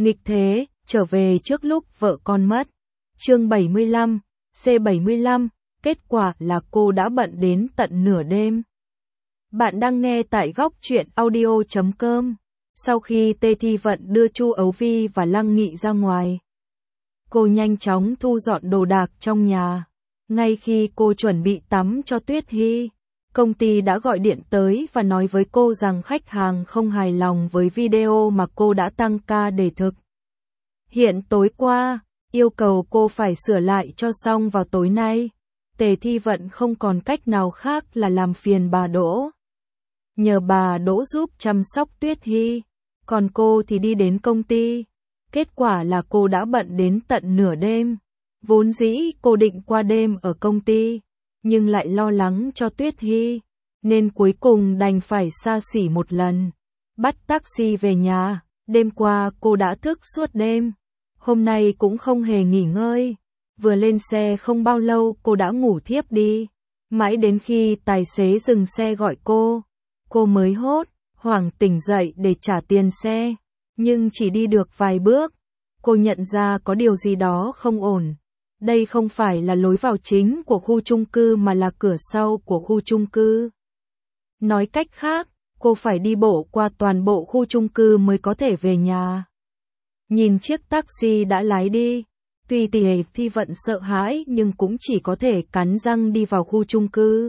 Nghịch thế, trở về trước lúc vợ con mất. Chương 75, C75, kết quả là cô đã bận đến tận nửa đêm. Bạn đang nghe tại góc truyện audio.com. Sau khi Tê Thi Vận đưa Chu Ấu Vi và Lăng Nghị ra ngoài, cô nhanh chóng thu dọn đồ đạc trong nhà. Ngay khi cô chuẩn bị tắm cho Tuyết Hy, công ty đã gọi điện tới và nói với cô rằng khách hàng không hài lòng với video mà cô đã tăng ca để thực hiện tối qua, yêu cầu cô phải sửa lại cho xong vào tối nay. Tề Thi Vận không còn cách nào khác là làm phiền bà Đỗ, nhờ bà Đỗ giúp chăm sóc Tuyết Hy, còn cô thì đi đến công ty. Kết quả là cô đã bận đến tận nửa đêm. Vốn dĩ cô định qua đêm ở công ty, nhưng lại lo lắng cho Tuyết Hy, nên cuối cùng đành phải xa xỉ một lần, bắt taxi về nhà. Đêm qua cô đã thức suốt đêm, hôm nay cũng không hề nghỉ ngơi. Vừa lên xe không bao lâu cô đã ngủ thiếp đi, mãi đến khi tài xế dừng xe gọi cô mới hốt hoảng tỉnh dậy để trả tiền xe. Nhưng chỉ đi được vài bước, cô nhận ra có điều gì đó không ổn. Đây không phải là lối vào chính của khu chung cư mà là cửa sau của khu chung cư. Nói cách khác, cô phải đi bộ qua toàn bộ khu chung cư mới có thể về nhà. Nhìn chiếc taxi đã lái đi, tuy Tề Thi Vận sợ hãi nhưng cũng chỉ có thể cắn răng đi vào khu chung cư.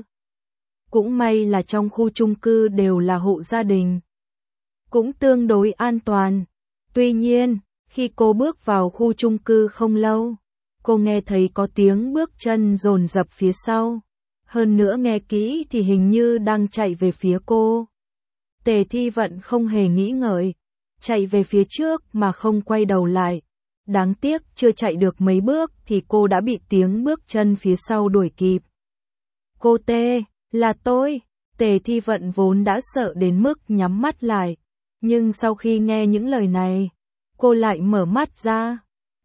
Cũng may là trong khu chung cư đều là hộ gia đình, cũng tương đối an toàn. Tuy nhiên, khi cô bước vào khu chung cư không lâu, cô nghe thấy có tiếng bước chân dồn dập phía sau. Hơn nữa nghe kỹ thì hình như đang chạy về phía cô. Tề Thi Vận không hề nghĩ ngợi, chạy về phía trước mà không quay đầu lại. Đáng tiếc chưa chạy được mấy bước thì cô đã bị tiếng bước chân phía sau đuổi kịp. Cô Tê, là tôi. Tề Thi Vận vốn đã sợ đến mức nhắm mắt lại, nhưng sau khi nghe những lời này, cô lại mở mắt ra.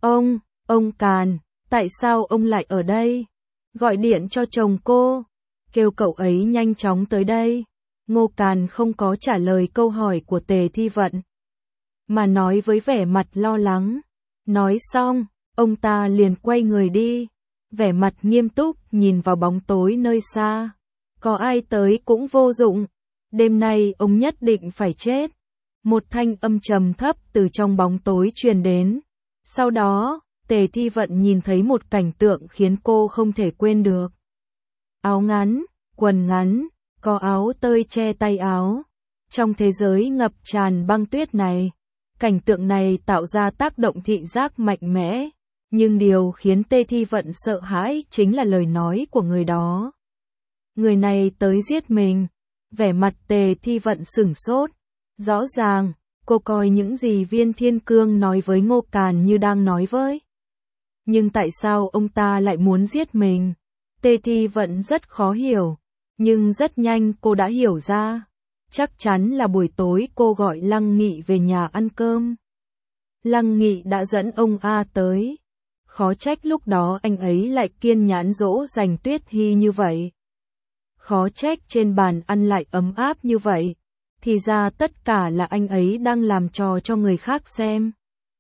Ông Càn, tại sao ông lại ở đây? Gọi điện cho chồng cô, kêu cậu ấy nhanh chóng tới đây. Ngô Càn không có trả lời câu hỏi của Tề Thi Vận, mà nói với vẻ mặt lo lắng. Nói xong, ông ta liền quay người đi, vẻ mặt nghiêm túc nhìn vào bóng tối nơi xa. Có ai tới cũng vô dụng, đêm nay ông nhất định phải chết. Một thanh âm trầm thấp từ trong bóng tối truyền đến. Sau đó, Tề Thi Vận nhìn thấy một cảnh tượng khiến cô không thể quên được. Áo ngắn, quần ngắn, có áo tơi che tay áo. Trong thế giới ngập tràn băng tuyết này, cảnh tượng này tạo ra tác động thị giác mạnh mẽ. Nhưng điều khiến Tề Thi Vận sợ hãi chính là lời nói của người đó. Người này tới giết mình. Vẻ mặt Tề Thi Vận sửng sốt. Rõ ràng, cô coi những gì Viên Thiên Cương nói với Ngô Càn như đang nói với. Nhưng tại sao ông ta lại muốn giết mình? Tề Thi Vận rất khó hiểu, nhưng rất nhanh cô đã hiểu ra. Chắc chắn là buổi tối cô gọi Lăng Nghị về nhà ăn cơm. Lăng Nghị đã dẫn ông A tới. Khó trách lúc đó anh ấy lại kiên nhẫn dỗ dành Tuyết Hy như vậy. Khó trách trên bàn ăn lại ấm áp như vậy. Thì ra tất cả là anh ấy đang làm trò cho người khác xem.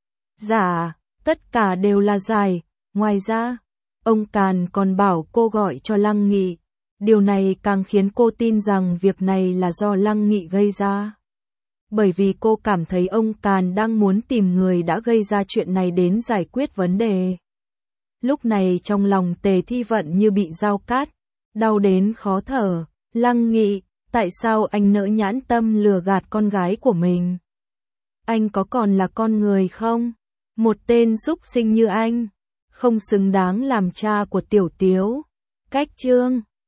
Dạ, tất cả đều là giải. Ngoài ra, ông Càn còn bảo cô gọi cho Lăng Nghị. Điều này càng khiến cô tin rằng việc này là do Lăng Nghị gây ra. Bởi vì cô cảm thấy ông Càn đang muốn tìm người đã gây ra chuyện này đến giải quyết vấn đề. Lúc này trong lòng Tề Thi Vận như bị dao cát, đau đến khó thở. Lăng Nghị, tại sao anh nỡ nhẫn tâm lừa gạt con gái của mình? Anh có còn là con người không? Một tên súc sinh như anh, không xứng đáng làm cha của Tiểu Tiếu. Cách chương